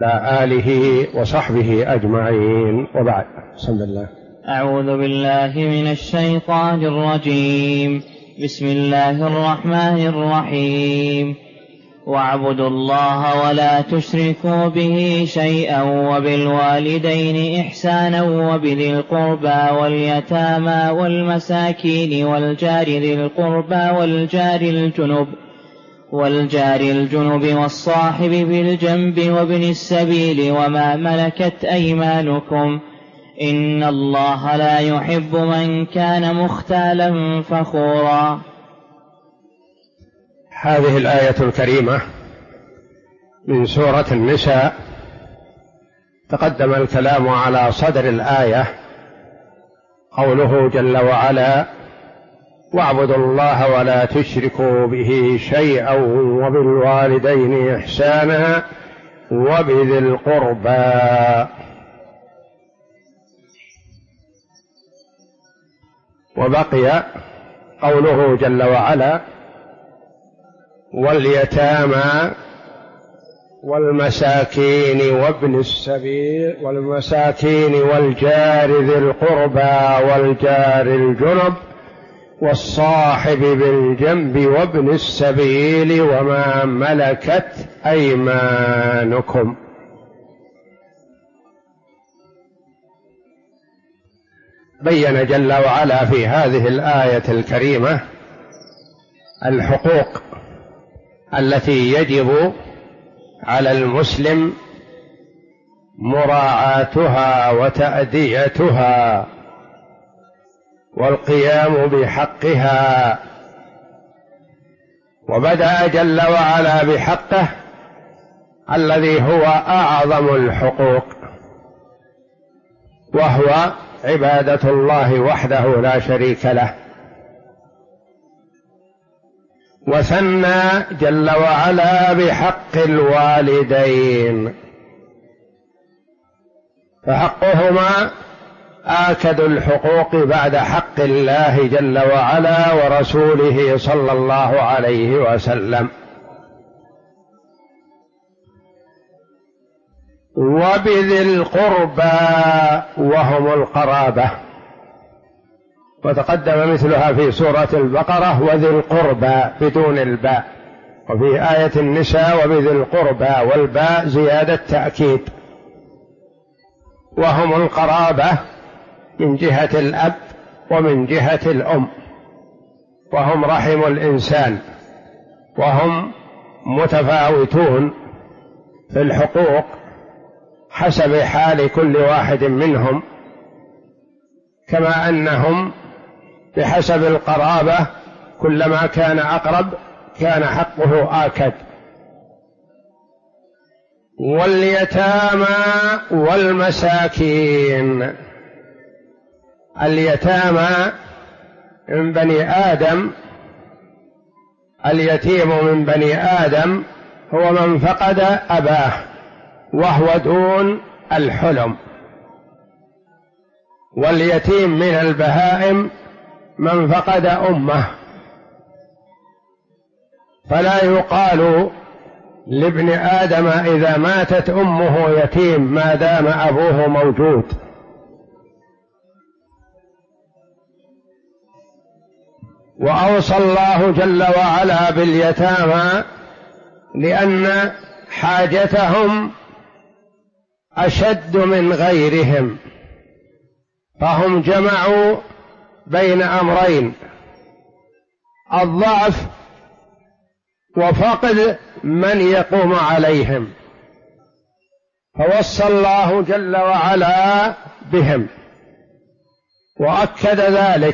آله وصحبه أجمعين، وبعد. بسم الله. أعوذ بالله من الشيطان الرجيم. بسم الله الرحمن الرحيم. واعبدوا الله ولا تشركوا به شيئا وبالوالدين إحسانا وبذي القربى واليتامى والمساكين والجار ذي القربى والجار الجنب والصاحب بالجنب وابن السبيل وما ملكت أيمانكم إن الله لا يحب من كان مختالا فخورا. هذه الآية الكريمة من سورة النساء تقدم الكلام على صدر الآية، قوله جل وعلا: واعبدوا الله ولا تشركوا به شيئا وبالوالدين إحسانا وبذي القربى. وبقي قوله جل وعلا: واليتامى والمساكين وابن السبيل والمساكين والجار ذي القربى والجار الجنب والصاحب بالجنب وابن السبيل وما ملكت أيمانكم. بين جل وعلا في هذه الآية الكريمة الحقوق التي يجب على المسلم مراعاتها وتأديتها والقيام بحقها. وبدأ جل وعلا بحقه الذي هو أعظم الحقوق، وهو عبادة الله وحده لا شريك له. وثنى جل وعلا بحق الوالدين، فحقهما آكد الحقوق بعد حق الله جل وعلا ورسوله صلى الله عليه وسلم. وبذي القربى وهم القرابة، وتقدم مثلها في سورة البقرة وذي القربى بدون الباء، وفي آية النساء وبذي القربى والباء زيادة تأكيد. وهم القرابة من جهة الأب ومن جهة الأم، وهم رحم الإنسان، وهم متفاوتون في الحقوق حسب حال كل واحد منهم، كما أنهم بحسب القرابة كلما كان أقرب كان حقه آكد. واليتامى والمساكين، اليتامى من بني آدم، اليتيم من بني آدم هو من فقد أباه وهو دون الحلم، واليتيم من البهائم من فقد أمه. فلا يقال لابن آدم إذا ماتت أمه يتيم ما دام أبوه موجود. وأوصى الله جل وعلا باليتامى لأن حاجتهم أشد من غيرهم، فهم جمعوا بين أمرين: الضعف وفقد من يقوم عليهم، فوصى الله جل وعلا بهم وأكد ذلك.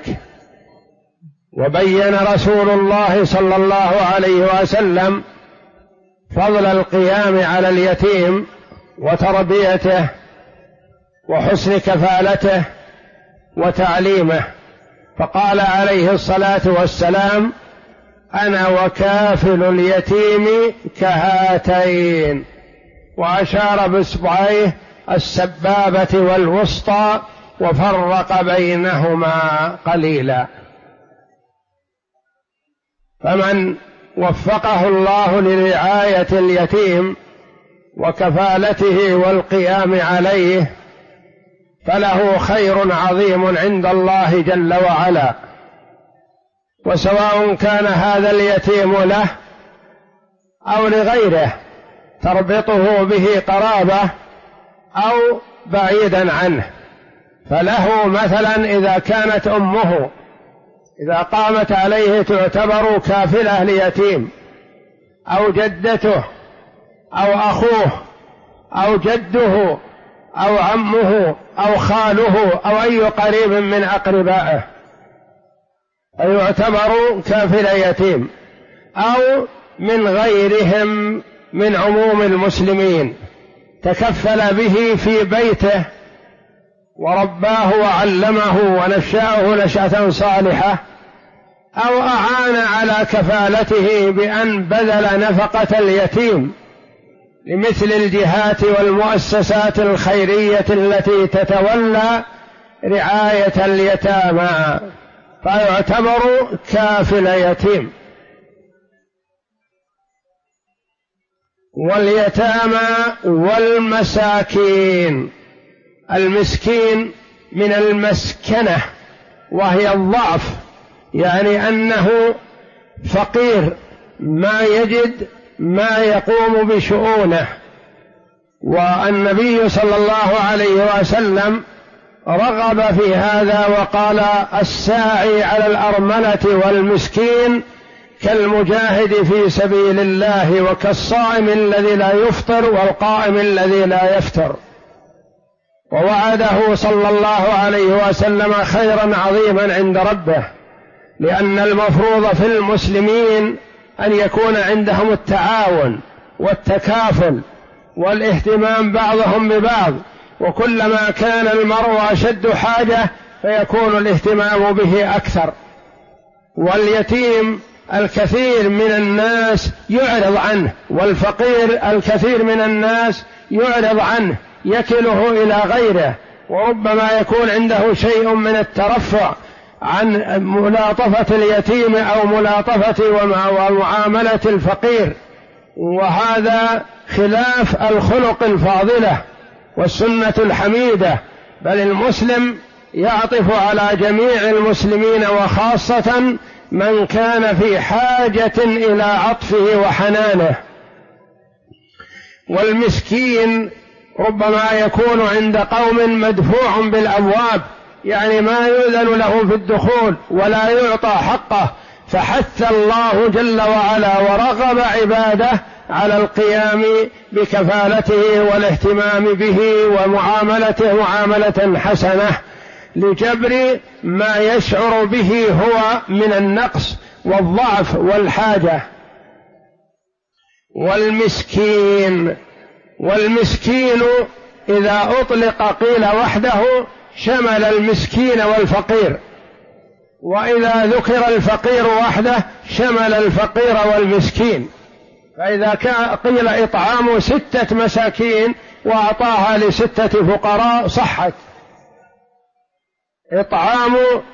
وبين رسول الله صلى الله عليه وسلم فضل القيام على اليتيم وتربيته وحسن كفالته وتعليمه، فقال عليه الصلاة والسلام: أنا وكافل اليتيم كهاتين، وأشار بإصبعيه السبابة والوسطى وفرق بينهما قليلا. فمن وفقه الله لرعاية اليتيم وكفالته والقيام عليه فله خير عظيم عند الله جل وعلا. وسواء كان هذا اليتيم له أو لغيره تربطه به قرابة أو بعيدا عنه، فله مثلا إذا كانت أمه إذا قامت عليه تعتبر كافلة ليتيم، أو جدته أو أخوه أو جده أو عمه أو خاله أو أي قريب من أقربائه فيعتبر كافل يتيم، أو من غيرهم من عموم المسلمين تكفل به في بيته ورباه وعلمه ونشأه نشأة صالحة، أو أعان على كفالته بأن بذل نفقة اليتيم لمثل الجهات والمؤسسات الخيرية التي تتولى رعاية اليتامى، فيعتبر كافل يتيم. واليتامى والمساكين، المسكين من المسكنة وهي الضعف، يعني أنه فقير ما يجد ما يقوم بشؤونه. والنبي صلى الله عليه وسلم رغب في هذا وقال: الساعي على الأرملة والمسكين كالمجاهد في سبيل الله وكالصائم الذي لا يفطر والقائم الذي لا يفتر. ووعده صلى الله عليه وسلم خيرا عظيما عند ربه، لأن المفروض في المسلمين أن يكون عندهم التعاون والتكافل والاهتمام بعضهم ببعض، وكلما كان المرء أشد حاجة فيكون الاهتمام به أكثر. واليتيم الكثير من الناس يعرض عنه، والفقير الكثير من الناس يعرض عنه يكله إلى غيره، وربما يكون عنده شيء من الترفع عن ملاطفة اليتيم أو ملاطفة ومعاملة الفقير، وهذا خلاف الخلق الفاضلة والسنة الحميدة. بل المسلم يعطف على جميع المسلمين وخاصة من كان في حاجة إلى عطفه وحنانه. والمسكين ربما يكون عند قوم مدفوع بالأبواب، يعني ما يؤذن له في الدخول ولا يعطى حقه، فحث الله جل وعلا ورغب عباده على القيام بكفالته والاهتمام به ومعاملته معاملة حسنة لجبر ما يشعر به هو من النقص والضعف والحاجة. والمسكين إذا أطلق قيل وحده شمل المسكين والفقير، وإذا ذكر الفقير وحده شمل الفقير والمسكين. فإذا قيل إطعام 6 مساكين وأعطاها ل6 فقراء صحت. إطعام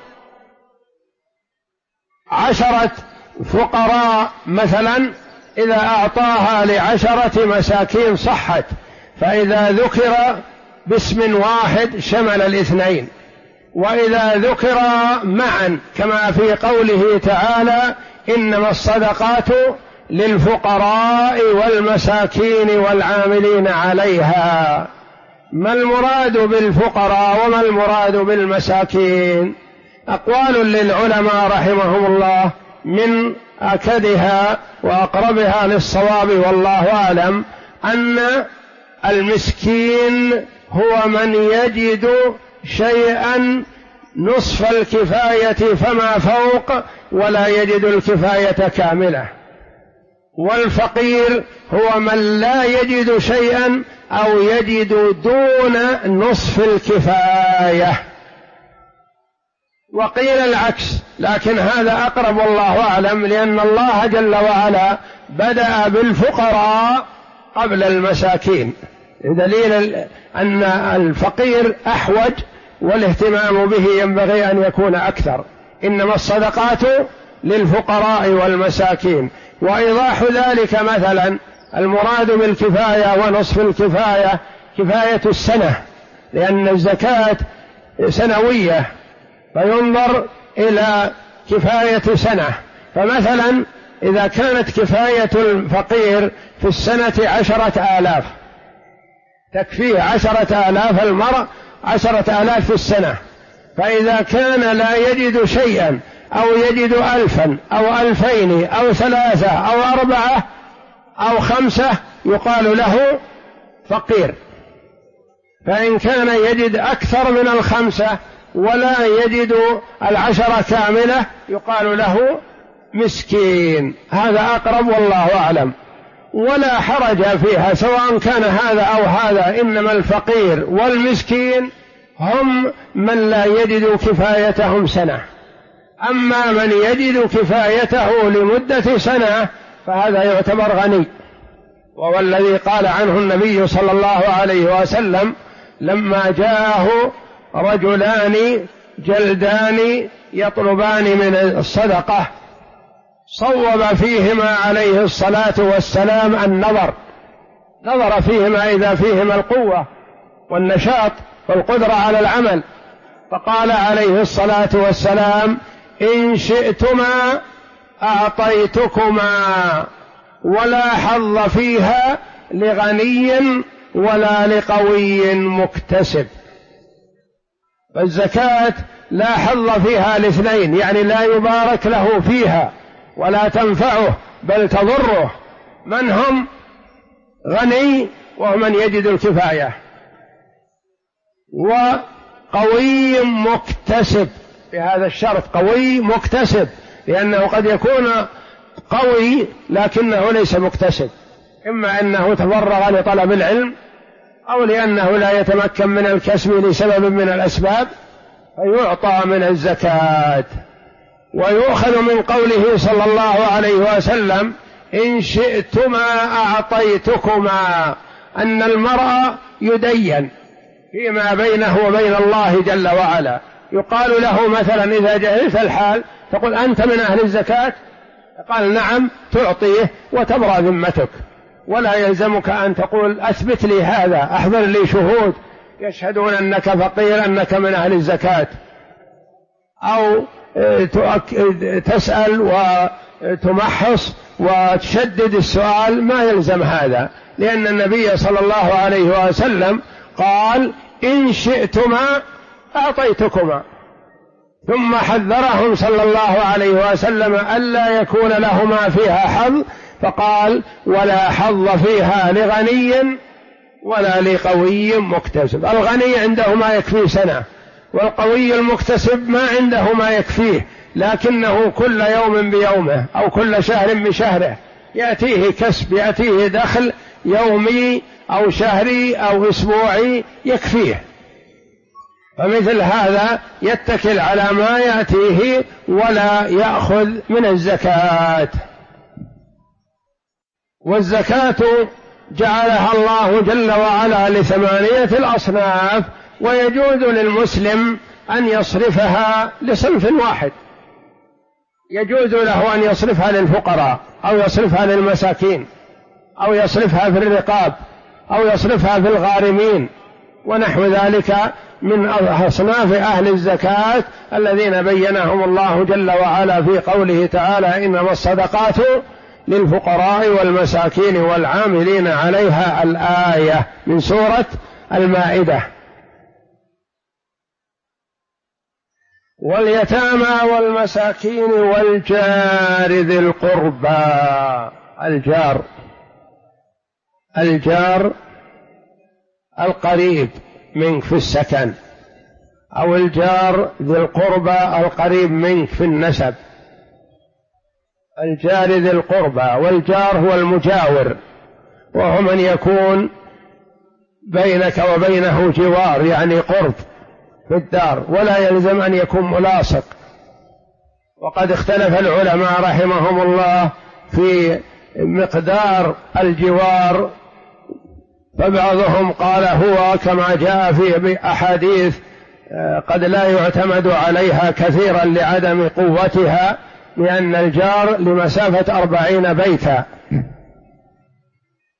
10 فقراء مثلا إذا أعطاها ل10 مساكين صحت. فإذا ذكر باسم واحد شمل 2، وإذا ذكر معا كما في قوله تعالى: إنما الصدقات للفقراء والمساكين والعاملين عليها. ما المراد بالفقراء وما المراد بالمساكين؟ أقوال للعلماء رحمهم الله، من أكدها وأقربها للصواب والله أعلم أن المسكين هو من يجد شيئا نصف الكفاية فما فوق ولا يجد الكفاية كاملة. والفقير هو من لا يجد شيئا أو يجد دون نصف الكفاية. وقيل العكس، لكن هذا أقرب والله أعلم، لأن الله جل وعلا بدأ بالفقراء قبل المساكين، دليل أن الفقير أحوج والاهتمام به ينبغي أن يكون أكثر. إنما الصدقات للفقراء والمساكين. وإيضاح ذلك مثلا المراد بالكفاية ونصف الكفاية كفاية السنة، لأن الزكاة سنوية فينظر إلى كفاية سنة. فمثلا إذا كانت كفاية الفقير في السنة 10,000 تكفيه 10,000 المرء 10,000 في السنة، فإذا كان لا يجد شيئا أو يجد 1000 أو 2000 أو 3 أو 4 أو 5 يقال له فقير. فإن كان يجد أكثر من 5 ولا يجد 10 كاملة يقال له مسكين. هذا أقرب والله أعلم، ولا حرج فيها سواء كان هذا أو هذا، إنما الفقير والمسكين هم من لا يجد كفايتهم سنة. أما من يجد كفايته لمدة سنة فهذا يعتبر غني، وهو الذي قال عنه النبي صلى الله عليه وسلم لما جاءه رجلان جلدان يطلبان من الصدقة صوب فيهما عليه الصلاة والسلام النظر، نظر فيهما إذا فيهما القوة والنشاط والقدرة على العمل، فقال عليه الصلاة والسلام إن شئتما أعطيتكما ولا حظ فيها لغني ولا لقوي مكتسب. فالزكاة لا حظ فيها الاثنين، يعني لا يبارك له فيها ولا تنفعه بل تضره. من هم؟ غني وهو من يجد الكفاية، وقوي مكتسب، بهذا الشرط قوي مكتسب، لأنه قد يكون قوي لكنه ليس مكتسب، إما أنه تفرغ لطلب العلم أو لأنه لا يتمكن من الكسب لسبب من الأسباب فيعطى من الزكاة. ويؤخذ من قوله صلى الله عليه وسلم إن شئتما أعطيتكما أن المرء يدين فيما بينه وبين الله جل وعلا. يقال له مثلا إذا جهلت الحال تقول أنت من أهل الزكاة، قال نعم، تعطيه وتبرأ ذمتك، ولا يلزمك أن تقول أثبت لي هذا، أحضر لي شهود يشهدون أنك فقير أنك من أهل الزكاة، أو تسأل وتمحص وتشدد السؤال، ما يلزم هذا، لأن النبي صلى الله عليه وسلم قال إن شئتما أعطيتكما، ثم حذرهم صلى الله عليه وسلم ألا يكون لهما فيها حظ، فقال ولا حظ فيها لغني ولا لقوي مكتسب. الغني عنده ما يكفيه سنة، والقوي المكتسب ما عنده ما يكفيه، لكنه كل يوم بيومه أو كل شهر بشهره يأتيه كسب، يأتيه دخل يومي أو شهري أو أسبوعي يكفيه، فمثل هذا يتكل على ما يأتيه ولا يأخذ من الزكاة. والزكاة جعلها الله جل وعلا ل8 الأصناف، ويجوز للمسلم أن يصرفها لصنف واحد، يجوز له أن يصرفها للفقراء أو يصرفها للمساكين أو يصرفها في الرقاب أو يصرفها في الغارمين ونحو ذلك من أصناف أهل الزكاة الذين بينهم الله جل وعلا في قوله تعالى إنما الصدقات للفقراء والمساكين والعاملين عليها، الآية من سورة المائدة. واليتامى والمساكين والجار ذي القربى. الجار القريب منك في السكن، أو الجار ذي القربى القريب منك في النسب. الجار ذي القربى، والجار هو المجاور، وهو من يكون بينك وبينه جوار، يعني قرب في الدار، ولا يلزم أن يكون ملاصق. وقد اختلف العلماء رحمهم الله في مقدار الجوار، فبعضهم قال هو كما جاء في أحاديث قد لا يعتمد عليها كثيرا لعدم قوتها، لأن الجار لمسافة 40 بيتا،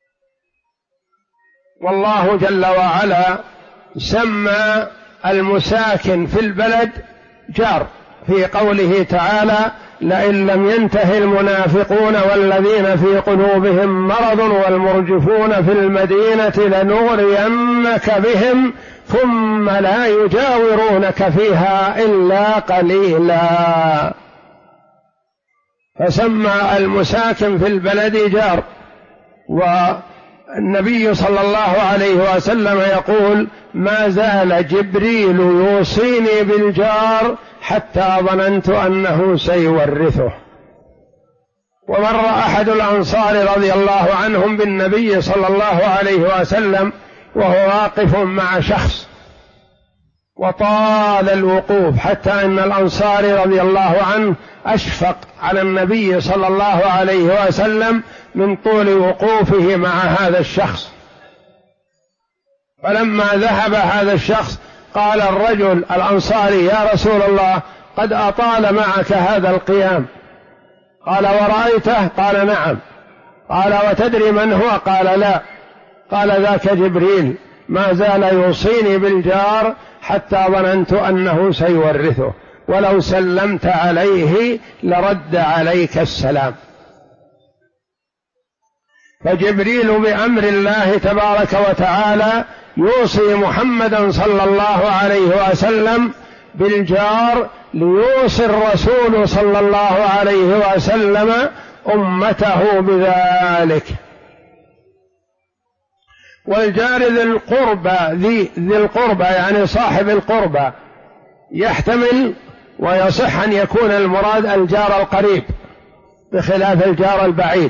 والله جل وعلا سمى المساكن في البلد جار في قوله تعالى: لئن لم ينته المنافقون والذين في قلوبهم مرض والمرجفون في المدينة لنغرينك بهم ثم لا يجاورونك فيها إلا قليلا. فسمى المساكن في البلد جار. والنبي صلى الله عليه وسلم يقول: ما زال جبريل يوصيني بالجار حتى ظننت أنه سيورثه. ومر أحد الأنصار رضي الله عنهم بالنبي صلى الله عليه وسلم وهو واقف مع شخص، وطال الوقوف حتى أن الأنصاري رضي الله عنه أشفق على النبي صلى الله عليه وسلم من طول وقوفه مع هذا الشخص. فلما ذهب هذا الشخص قال الرجل الأنصاري: يا رسول الله، قد أطال معك هذا القيام. قال: ورأيته؟ قال: نعم. قال: وتدري من هو؟ قال: لا. قال: ذاك جبريل ما زال يوصيني بالجار حتى ظننت أنه سيورثه، ولو سلمت عليه لرد عليك السلام. فجبريل بأمر الله تبارك وتعالى يوصي محمدا صلى الله عليه وسلم بالجار ليوصي الرسول صلى الله عليه وسلم أمته بذلك. والجار ذي القربى يعني صاحب القربى يحتمل ويصح أن يكون المراد الجار القريب بخلاف الجار البعيد.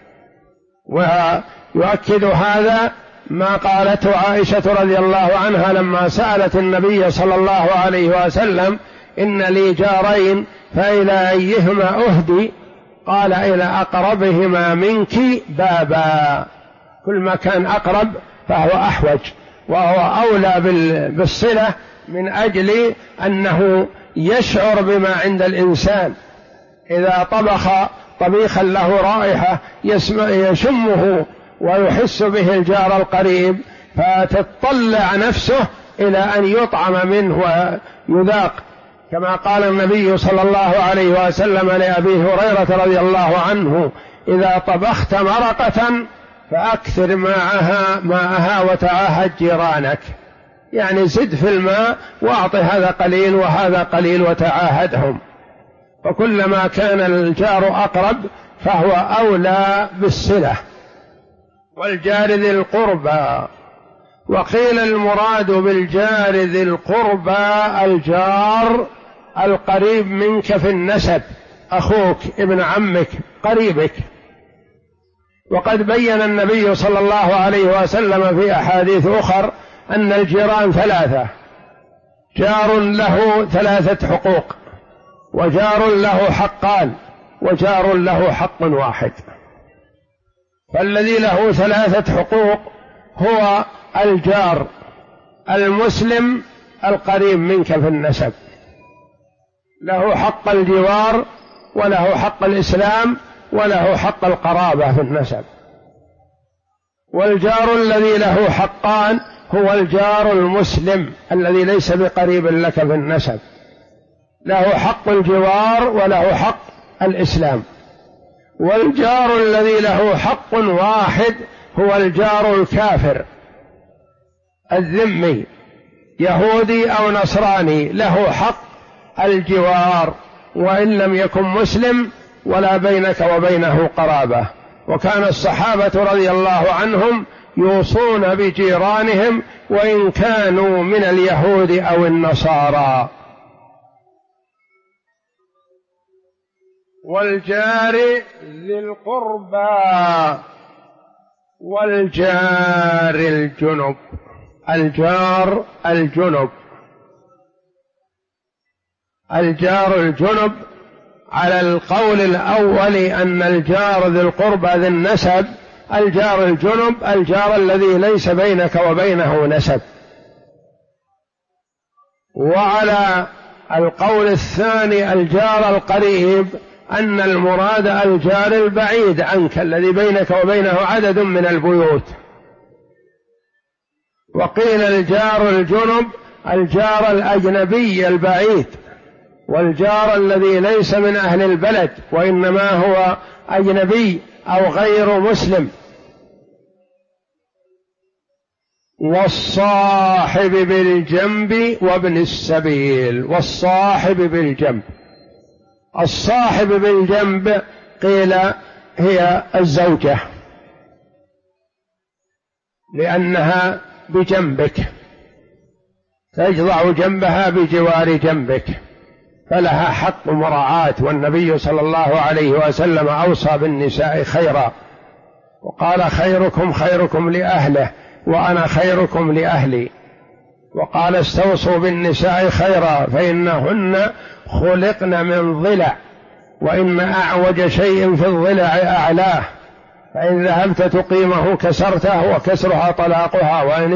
ويؤكد هذا ما قالته عائشة رضي الله عنها لما سألت النبي صلى الله عليه وسلم: إن لي جارين فإلى أيهما أهدي؟ قال: إلى أقربهما منك بابا. كل ما كان أقرب فهو أحوج وهو أولى بالصلة، من أجل أنه يشعر بما عند الإنسان. إذا طبخ طبيخا له رائحة يشمه ويحس به الجار القريب، فتتطلع نفسه إلى أن يطعم منه ويذاق، كما قال النبي صلى الله عليه وسلم لأبي هريرة رضي الله عنه: إذا طبخت مرقة فأكثر ماءها وتعاهد جيرانك، يعني زد في الماء وأعط هذا قليل وهذا قليل وتعاهدهم. وكلما كان الجار أقرب فهو أولى بالصلة. والجار ذي القربى. وقيل المراد بالجار ذي القربى الجار القريب منك في النسب، أخوك، ابن عمك، قريبك. وقد بين النبي صلى الله عليه وسلم في أحاديث أخر أن الجيران ثلاثة: جار له 3 حقوق، وجار له حقان، وجار له حق واحد. فالذي له 3 حقوق هو الجار المسلم القريب منك في النسب، له حق الجوار وله حق الإسلام وله حق القرابة في النسب. والجار الذي له حقان هو الجار المسلم الذي ليس بقريب لك في النسب، له حق الجوار وله حق الإسلام. والجار الذي له حق واحد هو الجار الكافر الذمي، يهودي أو نصراني، له حق الجوار وإن لم يكن مسلم ولا بينك وبينه قرابة. وكان الصحابة رضي الله عنهم يوصون بجيرانهم وإن كانوا من اليهود أو النصارى. والجار ذي القربى والجار الجنب. الجار الجنب، الجار الجنب على القول الأول أن الجار ذي القربى ذي النسب، الجار الجنب الجار الذي ليس بينك وبينه نسب. وعلى القول الثاني الجار القريب أن المراد الجار البعيد عنك الذي بينك وبينه عدد من البيوت. وقيل الجار الجنب الجار الأجنبي البعيد، والجار الذي ليس من أهل البلد وإنما هو أجنبي أو غير مسلم. والصاحب بالجنب وابن السبيل. والصاحب بالجنب، الصاحب بالجنب قيل هي الزوجة، لأنها بجنبك، تجضع جنبها بجوار جنبك، فلها حق مراعاة. والنبي صلى الله عليه وسلم أوصى بالنساء خيرا وقال خيركم خيركم لأهله وأنا خيركم لأهلي، وقال استوصوا بالنساء خيرا فإنهن خلقن من ضلع وإن أعوج شيء في الضلع أعلاه، فإن ذهبت تقيمه كسرته وكسرها طلاقها، وإن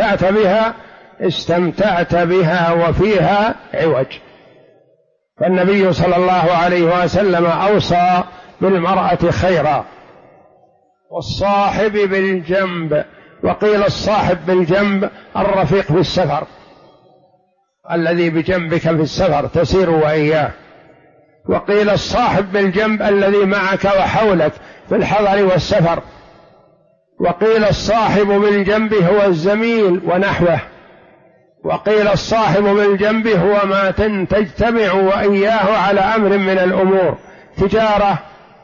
استمتعت بها وفيها عوج. فالنبي صلى الله عليه وسلم أوصى بالمرأة خيرا. والصاحب بالجنب، وقيل الصاحب بالجنب الرفيق في السفر، الذي بجنبك في السفر تسير وإياه. وقيل الصاحب بالجنب الذي معك وحولك في الحضر والسفر. وقيل الصاحب بالجنب هو الزميل ونحوه. وقيل الصاحب بالجنب هو ما تجتمع وإياه على أمر من الأمور، تجارة،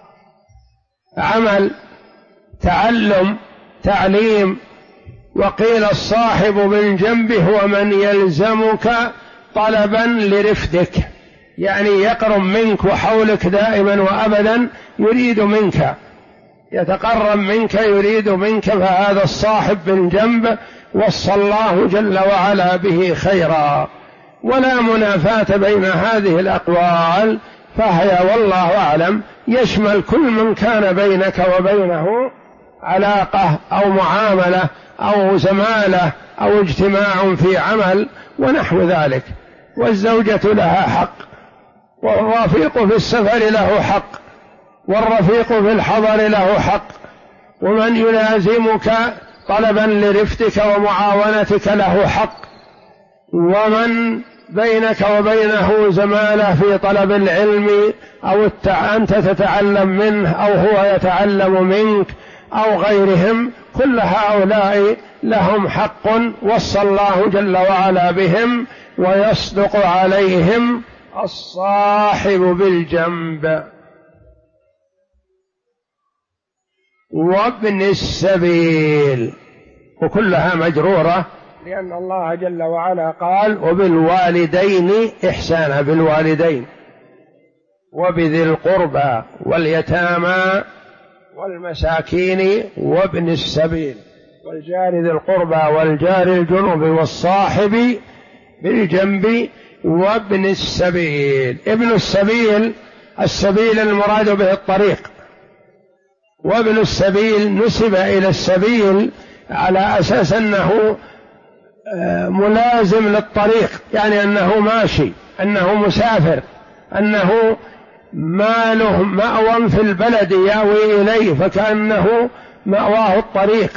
عمل، تعلم، تعليم. وقيل الصاحب بالجنب هو من يلزمك طلبا لرفدك، يعني يقرب منك وحولك دائما وأبدا، يريد منك، يتقرب منك، يريد منك، فهذا الصاحب بالجنب وصى الله جل وعلا به خيرا. ولا منافاة بين هذه الأقوال، فهي والله أعلم يشمل كل من كان بينك وبينه علاقة أو معاملة أو زمالة أو اجتماع في عمل ونحو ذلك. والزوجة لها حق، والرفيق في السفر له حق، والرفيق في الحضر له حق، ومن يلازمك طلبا لرفدك ومعاونتك له حق، ومن بينك وبينه زمالة في طلب العلم أو أنت تتعلم منه أو هو يتعلم منك أو غيرهم، كل هؤلاء لهم حق وصى الله جل وعلا بهم، ويصدق عليهم الصاحب بالجنب. وابن السبيل، وكلها مجرورة، لأن الله جل وعلا قال وبالوالدين إحسانا، بالوالدين وبذي القربى واليتامى والمساكين وابن السبيل والجار ذي القربى والجار الجنب والصاحب بالجنب وابن السبيل. ابن السبيل، السبيل المراد به الطريق، وابن السبيل نسب إلى السبيل على أساس أنه ملازم للطريق، يعني أنه ماشي، أنه مسافر، أنه ما له مأوى في البلد يأوي إليه، فكأنه مأواه الطريق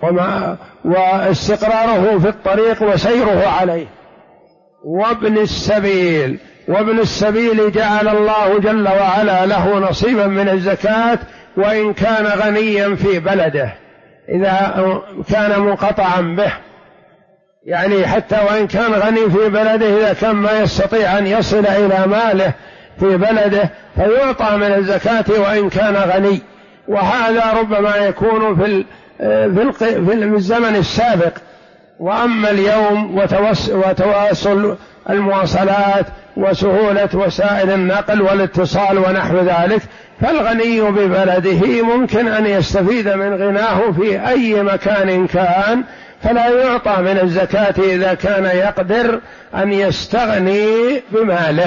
واستقراره في الطريق وسيره عليه. وابن السبيل، وابن السبيل جعل الله جل وعلا له نصيبا من الزكاة وإن كان غنيا في بلده، إذا كان منقطعا به، يعني حتى وإن كان غني في بلده، إذا كان ما يستطيع أن يصل إلى ماله في بلده فيعطى من الزكاة وإن كان غني. وهذا ربما يكون في الزمن السابق، وأما اليوم وتواصل المواصلات وسهولة وسائل النقل والاتصال ونحو ذلك، فالغني ببلده ممكن أن يستفيد من غناه في أي مكان كان، فلا يعطى من الزكاة إذا كان يقدر أن يستغني بماله.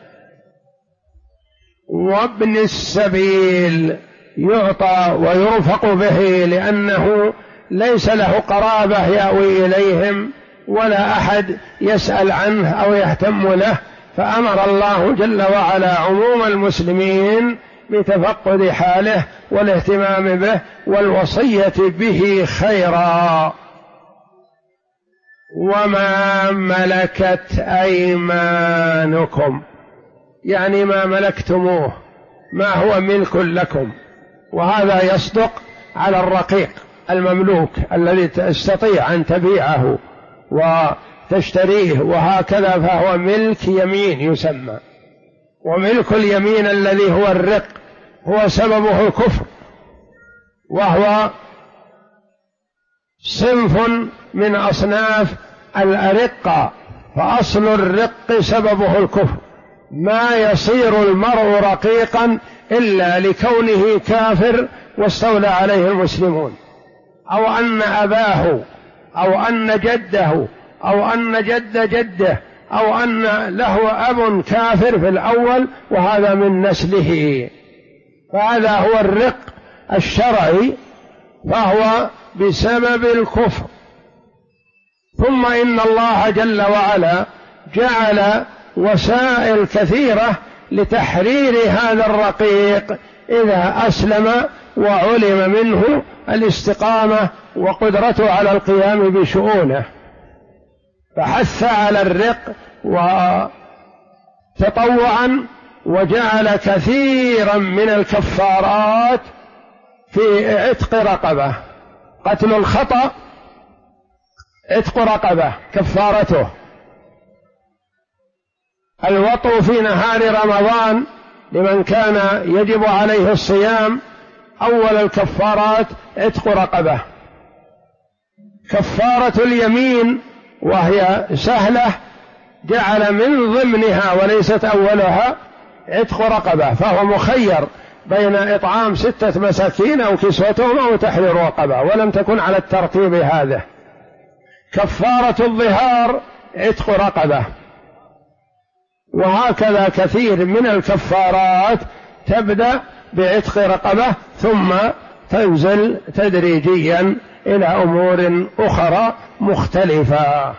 وابن السبيل يعطى ويرفق به، لأنه ليس له قرابة يأوي إليهم ولا أحد يسأل عنه أو يهتم له، فأمر الله جل وعلا عموم المسلمين بتفقد حاله والاهتمام به والوصية به خيرا. وما ملكت أيمانكم، يعني ما ملكتموه، ما هو ملك لكم. وهذا يصدق على الرقيق المملوك الذي تستطيع أن تبيعه وتشتريه وهكذا، فهو ملك يمين يسمى. وملك اليمين الذي هو الرق هو سببه الكفر، وهو صنف من أصناف الأرقة، فأصل الرق سببه الكفر. ما يصير المرء رقيقا إلا لكونه كافر واستولى عليه المسلمون، أو أن أباه أو أن جده أو أن جد جده أو أن له أب كافر في الأول وهذا من نسله، فهذا هو الرق الشرعي، فهو بسبب الكفر. ثم إن الله جل وعلا جعل وسائل كثيرة لتحرير هذا الرقيق إذا أسلم وعلم منه الاستقامة وقدرته على القيام بشؤونه، فحث على الرق وتطوعا، وجعل كثيرا من الكفارات في عتق رقبة. قتل الخطأ عتق رقبة كفارته، الوطء في نهار رمضان لمن كان يجب عليه الصيام أول الكفارات عتق رقبة. كفارة اليمين وهي سهلة جعل من ضمنها وليست أولها عتق رقبة، فهو مخير بين إطعام 6 مساكين أو كسوتهم أو تحرير رقبة، ولم تكن على الترتيب هذا. كفارة الظهار عتق رقبة، وهكذا كثير من الكفارات تبدأ بعتق رقبة ثم تنزل تدريجيا إلى أمور أخرى مختلفة.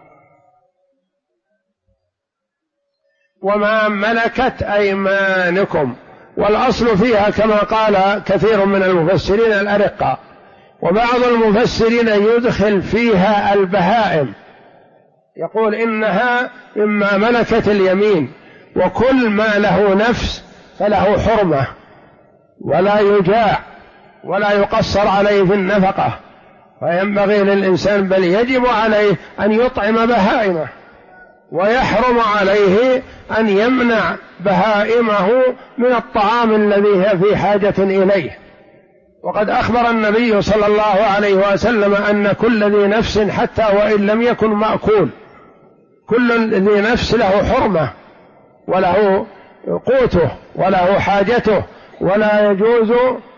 وما ملكت أيمانكم، والأصل فيها كما قال كثير من المفسرين الأرقة، وبعض المفسرين يدخل فيها البهائم، يقول إنها مما ملكت اليمين، وكل ما له نفس فله حرمة ولا يجاع ولا يقصر عليه في النفقة، فينبغي للإنسان بل يجب عليه أن يطعم بهائمه، ويحرم عليه أن يمنع بهائمه من الطعام الذي هي في حاجة إليه. وقد أخبر النبي صلى الله عليه وسلم أن كل ذي نفس حتى وإن لم يكن مأكول، كل ذي نفس له حرمة وله قوته وله حاجته، ولا يجوز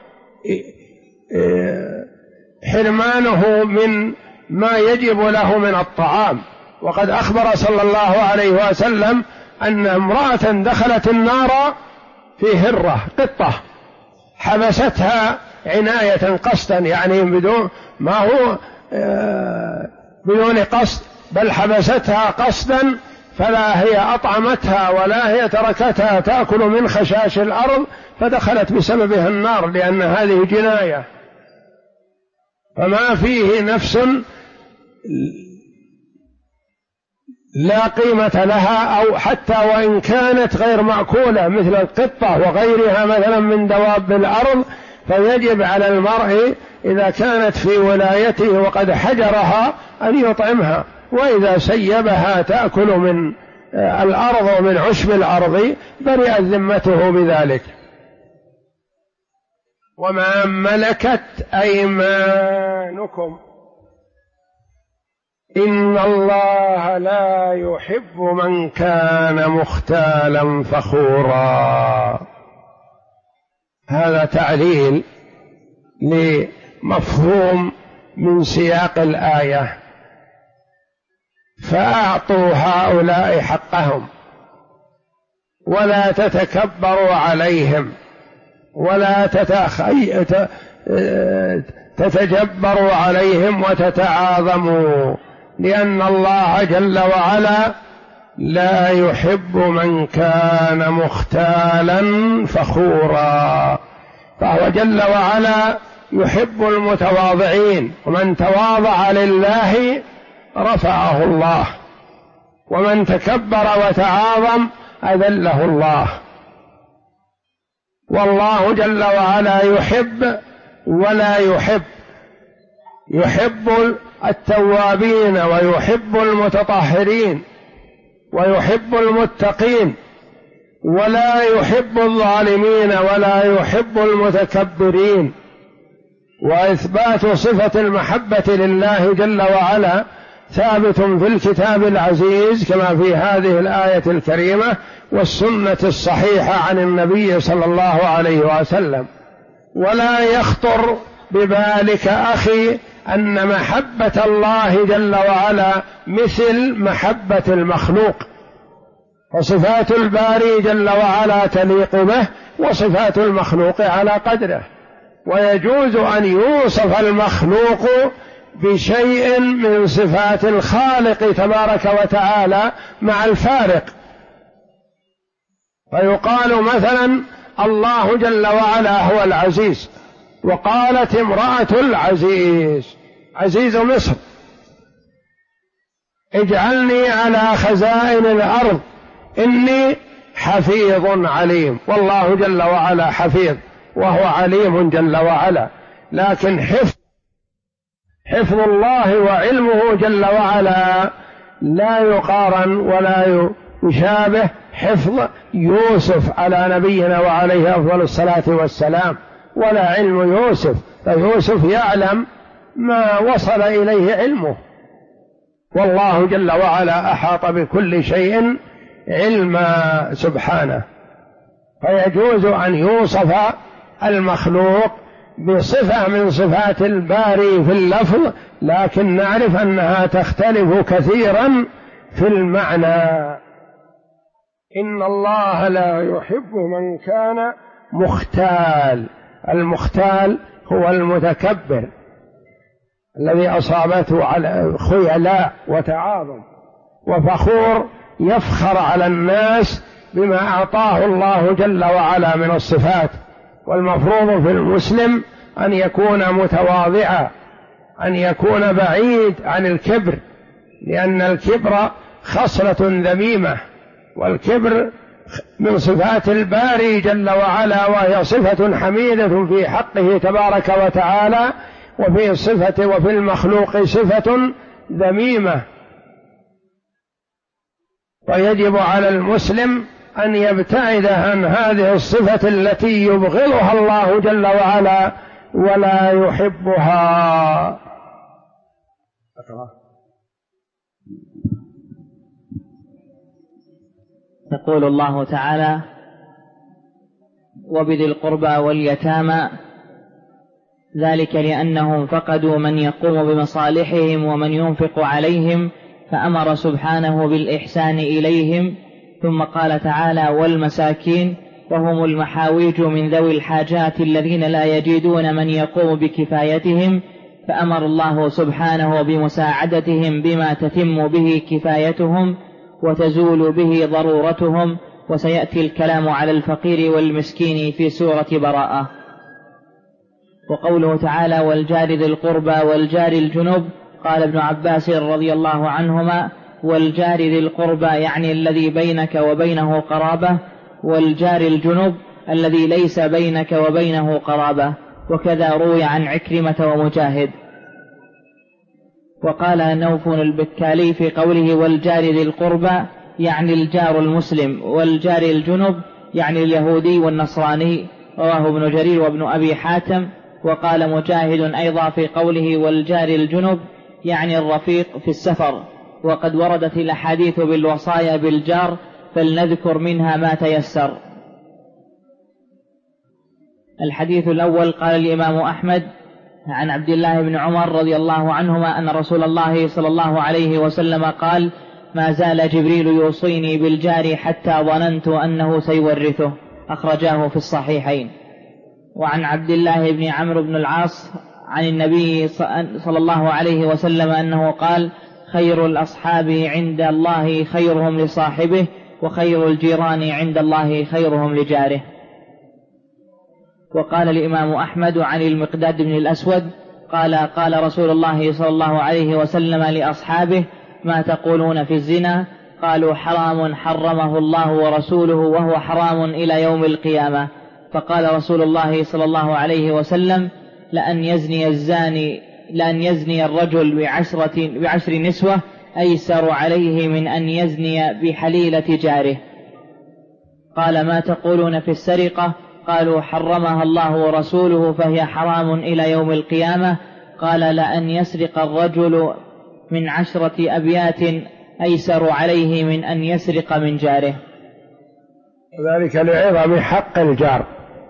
حرمانه من ما يجب له من الطعام. وقد أخبر صلى الله عليه وسلم أن امرأة دخلت النار في هرة قطة، حبستها عناية قصدا، يعني بدون ما هو بدون قصد، بل حبستها قصدا، فلا هي أطعمتها ولا هي تركتها تأكل من خشاش الأرض، فدخلت بسببها النار، لأن هذه جناية. فما فيه نفس لا قيمة لها، أو حتى وإن كانت غير مأكولة مثل القطة وغيرها مثلا من دواب الأرض، فيجب على المرء إذا كانت في ولايته وقد حجرها أن يطعمها، وإذا سيبها تأكل من الأرض ومن عشب الأرض برئت ذمته بذلك. وما ملكت أيمانكم إن الله لا يحب من كان مختالا فخورا. هذا تعليل لمفهوم من سياق الآية، فأعطوا هؤلاء حقهم ولا تتكبروا عليهم ولا تتجبروا عليهم وتتعاظموا، لأن الله جل وعلا لا يحب من كان مختالا فخورا، فهو جل وعلا يحب المتواضعين، ومن تواضع لله رفعه الله، ومن تكبر وتعاظم أذله الله. والله جل وعلا يحب ولا يحب، يحب التوابين ويحب المتطهرين ويحب المتقين، ولا يحب الظالمين ولا يحب المتكبرين. وإثبات صفة المحبة لله جل وعلا ثابت في الكتاب العزيز كما في هذه الآية الكريمة والسنة الصحيحة عن النبي صلى الله عليه وسلم. ولا يخطر ببالك أخي أن محبة الله جل وعلا مثل محبة المخلوق، وصفات الباري جل وعلا تليق به وصفات المخلوق على قدره، ويجوز أن يوصف المخلوق بشيء من صفات الخالق تبارك وتعالى مع الفارق. فيقال مثلا الله جل وعلا هو العزيز، وقالت امرأة العزيز عزيز مصر اجعلني على خزائن الأرض إني حفيظ عليم. والله جل وعلا حفيظ وهو عليم جل وعلا، لكن حفظ الله وعلمه جل وعلا لا يقارن ولا يشابه حفظ يوسف على نبينا وعليه أفضل الصلاة والسلام، ولا علم يوسف، فيوسف يعلم ما وصل إليه علمه، والله جل وعلا أحاط بكل شيء علما سبحانه. فيجوز أن يوصف المخلوق بصفة من صفات الباري في اللفظ، لكن نعرف أنها تختلف كثيرا في المعنى. إن الله لا يحب من كان مختال. المختال هو المتكبر الذي أصابته على خيلاء وتعاظم وفخور، يفخر على الناس بما أعطاه الله جل وعلا من الصفات. والمفروض في المسلم أن يكون متواضعا، أن يكون بعيد عن الكبر، لأن الكبر خصلة ذميمة، والكبر من صفات الباري جل وعلا، وهي صفة حميدة في حقه تبارك وتعالى، وفي المخلوق صفة ذميمة. ويجب على المسلم أن يبتعد عن هذه الصفة التي يبغضها الله جل وعلا ولا يحبها. يقول الله تعالى: وبذي القربى واليتامى، ذلك لأنهم فقدوا من يقوم بمصالحهم ومن ينفق عليهم، فأمر سبحانه بالإحسان إليهم. ثم قال تعالى: والمساكين، وهم المحاويج من ذوي الحاجات الذين لا يجدون من يقوم بكفايتهم، فأمر الله سبحانه بمساعدتهم بما تتم به كفايتهم وتزول به ضرورتهم. وسيأتي الكلام على الفقير والمسكين في سورة براءة. وقوله تعالى: والجار ذي القربى والجار الجنب، قال ابن عباس رضي الله عنهما: والجار ذي القربى يعني الذي بينك وبينه قرابة، والجار الجنب الذي ليس بينك وبينه قرابة. وكذا روي عن عكرمة ومجاهد. وقال نوف البكالي في قوله: والجار ذي القربى يعني الجار المسلم، والجار الجنب يعني اليهودي والنصراني. رواه ابن جرير وابن أبي حاتم. وقال مجاهد أيضا في قوله: والجار الجنب يعني الرفيق في السفر. وقد وردت الأحاديث بالوصايا بالجار، فلنذكر منها ما تيسر. الحديث الأول: قال الإمام أحمد عن عبد الله بن عمر رضي الله عنهما أن رسول الله صلى الله عليه وسلم قال: ما زال جبريل يوصيني بالجار حتى ظننت أنه سيورثه. أخرجاه في الصحيحين. وعن عبد الله بن عمرو بن العاص عن النبي صلى الله عليه وسلم أنه قال: خير الأصحاب عند الله خيرهم لصاحبه، وخير الجيران عند الله خيرهم لجاره. وقال الإمام أحمد عن المقداد بن الأسود قال رسول الله صلى الله عليه وسلم لأصحابه: ما تقولون في الزنا؟ قالوا: حرام حرمه الله ورسوله وهو حرام إلى يوم القيامة. فقال رسول الله صلى الله عليه وسلم: لأن يزني الرجل بعشر نسوة أيسر عليه من أن يزني بحليلة جاره. قال: ما تقولون في السرقة؟ قالوا: حرمها الله ورسوله فهي حرام إلى يوم القيامة. قال: لأن يسرق الرجل من 10 أبيات أيسر عليه من أن يسرق من جاره. ذلك لعظم حق الجار.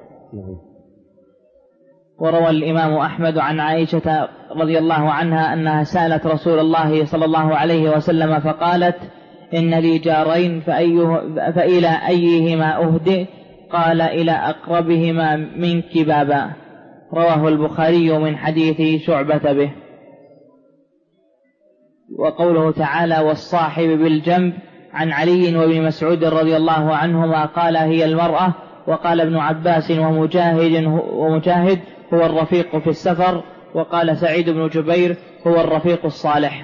وروى الإمام أحمد عن عائشة رضي الله عنها أنها سألت رسول الله صلى الله عليه وسلم فقالت: إن لي جارين فإلى أيهما أهدئ؟ قال: إلى أقربهما منك بابا. رواه البخاري من حديث شعبة به. وقوله تعالى: والصاحب بالجنب، عن علي وابن مسعود رضي الله عنهما قال: هي المرأة. وقال ابن عباس ومجاهد: هو الرفيق في السفر. وقال سعيد بن جبير: هو الرفيق الصالح.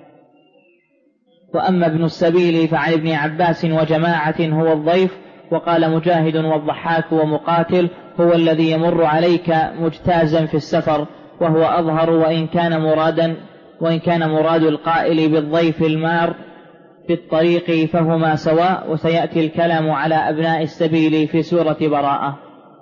وأما ابن السبيل فعن ابن عباس وجماعة هو الضيف. وقال مجاهد والضحاك ومقاتل: هو الذي يمر عليك مجتازا في السفر، وهو أظهر وإن كان مراد القائل بالضيف المار في الطريق فهما سواء. وسيأتي الكلام على أبناء السبيل في سورة براءة.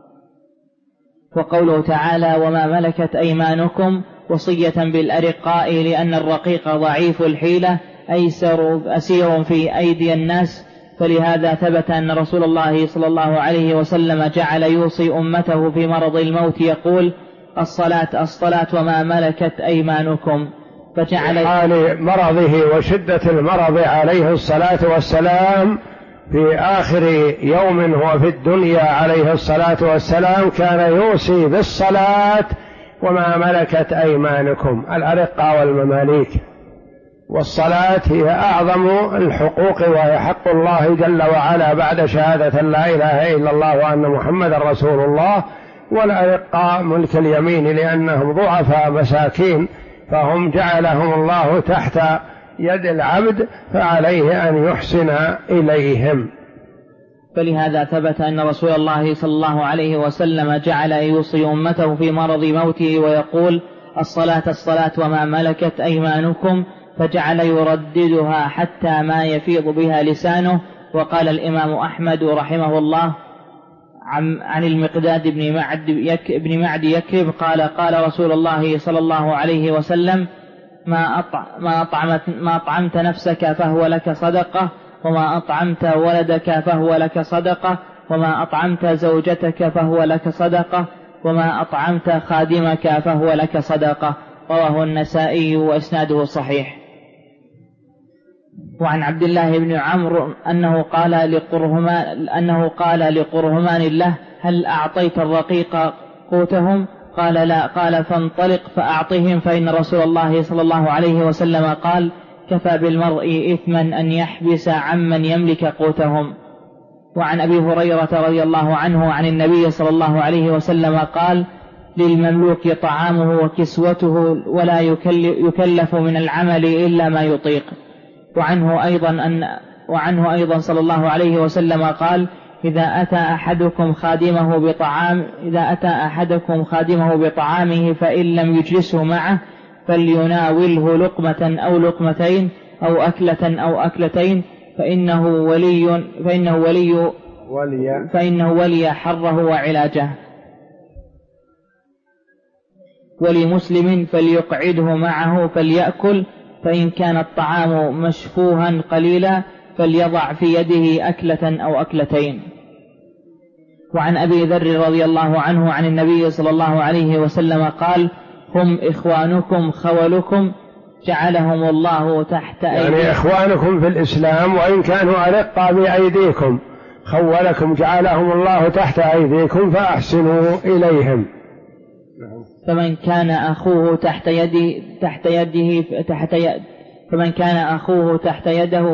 وقوله تعالى: وما ملكت أيمانكم، وصية بالأرقاء لأن الرقيق ضعيف الحيلة أسير في أيدي الناس. فلهذا ثبت أن رسول الله صلى الله عليه وسلم جعل يوصي أمته في مرض الموت يقول: الصلاة الصلاة وما ملكت أيمانكم. فجعل حال مرضه وشدة المرض عليه الصلاة والسلام في آخر يوم هو في الدنيا عليه الصلاة والسلام كان يوصي بالصلاة وما ملكت أيمانكم، الأرقة والمماليك. والصلاة هي أعظم الحقوق، وهي حق الله جل وعلا بعد شهادة لا إله إلا الله وأن محمد رسول الله. والأرقة ملك اليمين لأنهم ضعفاء مساكين، فهم جعلهم الله تحت يد العبد، فعليه أن يحسن إليهم. فلهذا ثبت أن رسول الله صلى الله عليه وسلم جعل يوصي أمته في مرض موته ويقول: الصلاة الصلاة وما ملكت أيمانكم، فجعل يرددها حتى ما يفيض بها لسانه. وقال الإمام أحمد رحمه الله عن المقداد بن معد يكرب قال: قال رسول الله صلى الله عليه وسلم: ما أطعمت نفسك فهو لك صدقة، وما أطعمت ولدك فهو لك صدقة، وما أطعمت زوجتك فهو لك صدقة، وما أطعمت خادمك فهو لك صدقة. رواه النسائي وإسناده صحيح. وعن عبد الله بن عمرو أنه قال لقرهمان له: هل أعطيت الرقيق قوتهم؟ قال: لا. قال: فانطلق فأعطهم، فإن رسول الله صلى الله عليه وسلم قال: كفى بالمرء إثما أن يحبس عمن يملك قوتهم. وعن أبي هريرة رضي الله عنه عن النبي صلى الله عليه وسلم قال: للمملوك طعامه وكسوته، ولا يكلف من العمل إلا ما يطيق. وعنه أيضا صلى الله عليه وسلم قال: إذا أتى أحدكم خادمه بطعامه فإن لم يجلسه معه فليناوله لقمة أو لقمتين أو أكلة أو أكلتين، فإنه ولي حره وعلاجه. ولمسلم: فليقعده معه فليأكل، فإن كان الطعام مشفوها قليلا فليضع في يده أكلة أو أكلتين. وعن أبي ذر رضي الله عنه عن النبي صلى الله عليه وسلم قال: هم إخوانكم خولكم جعلهم الله تحت أيديكم. يعني إخوانكم في الإسلام وإن كانوا أرقى بأيديكم، خولكم جعلهم الله تحت أيديكم فأحسنوا إليهم. فمن كان أخوه تحت يده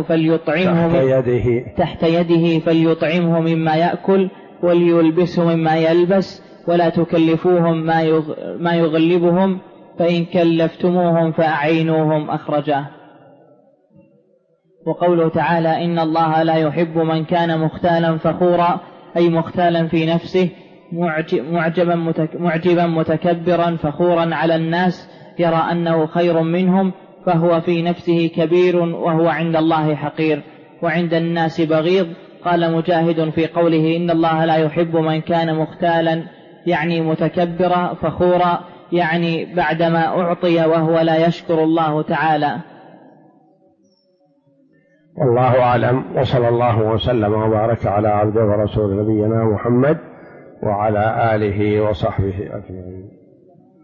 فليطعمه مما يأكل وليلبسه مما يلبس، ولا تكلفوهم ما يغلبهم، فإن كلفتموهم فأعينوهم أخرجه. وقوله تعالى إن الله لا يحب من كان مختالا فخورا، أي مختالا في نفسه معجبا متكبرا فخورا على الناس، يرى أنه خير منهم، فهو في نفسه كبير وهو عند الله حقير وعند الناس بغيض. قال مجاهد في قوله إن الله لا يحب من كان مختالا يعني متكبرا فخورا، يعني بعدما أعطي وهو لا يشكر الله تعالى. والله أعلم، وصلى الله وسلم وبارك على عبده ورسول نبينا محمد وعلى آله وصحبه أجمعين.